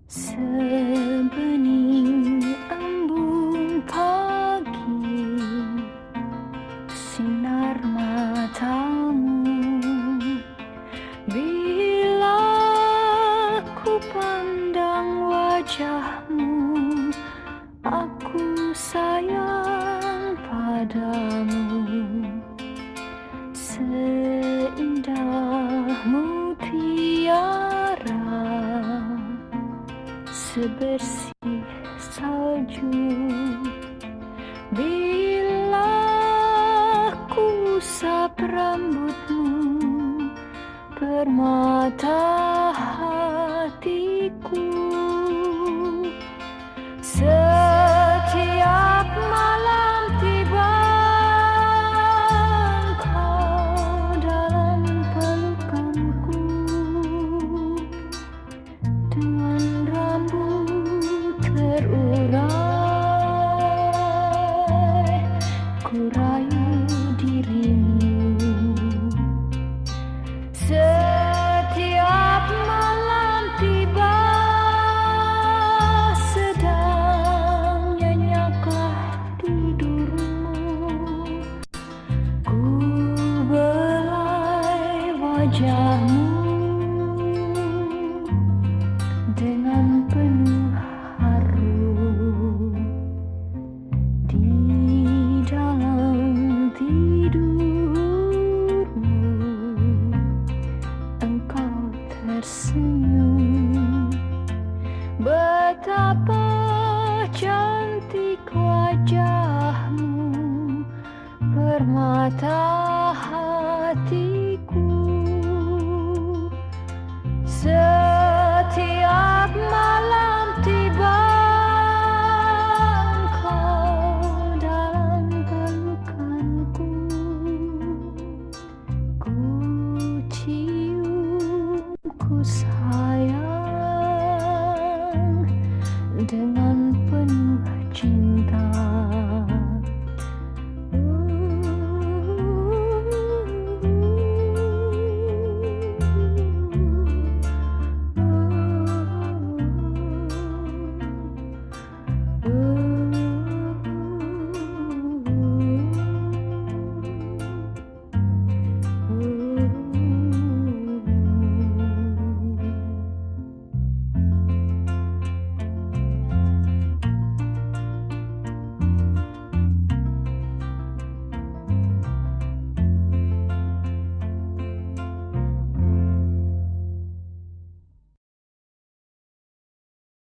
Sebening embun pagi, sinar matamu. Bila ku pandang wajahmu, aku sayang padamu. Seindah mutiara, sebersih salju. Bila ku usap rambutmu, permata hatiku. Setiap malam tiba engkau dalam pelukanku, dengan rambut terurai, ku rayu dirimu. Setiap malam tiba, sedang nyenyaklah tidurmu, ku belai wajahmu dengan penuh haru. Di dalam tidurmu, engkau tersenyum. Betapa cantik wajahmu, permata hatiku. Setiap malam tiba engkau dalam pelukanku, ku cium, ku sayang.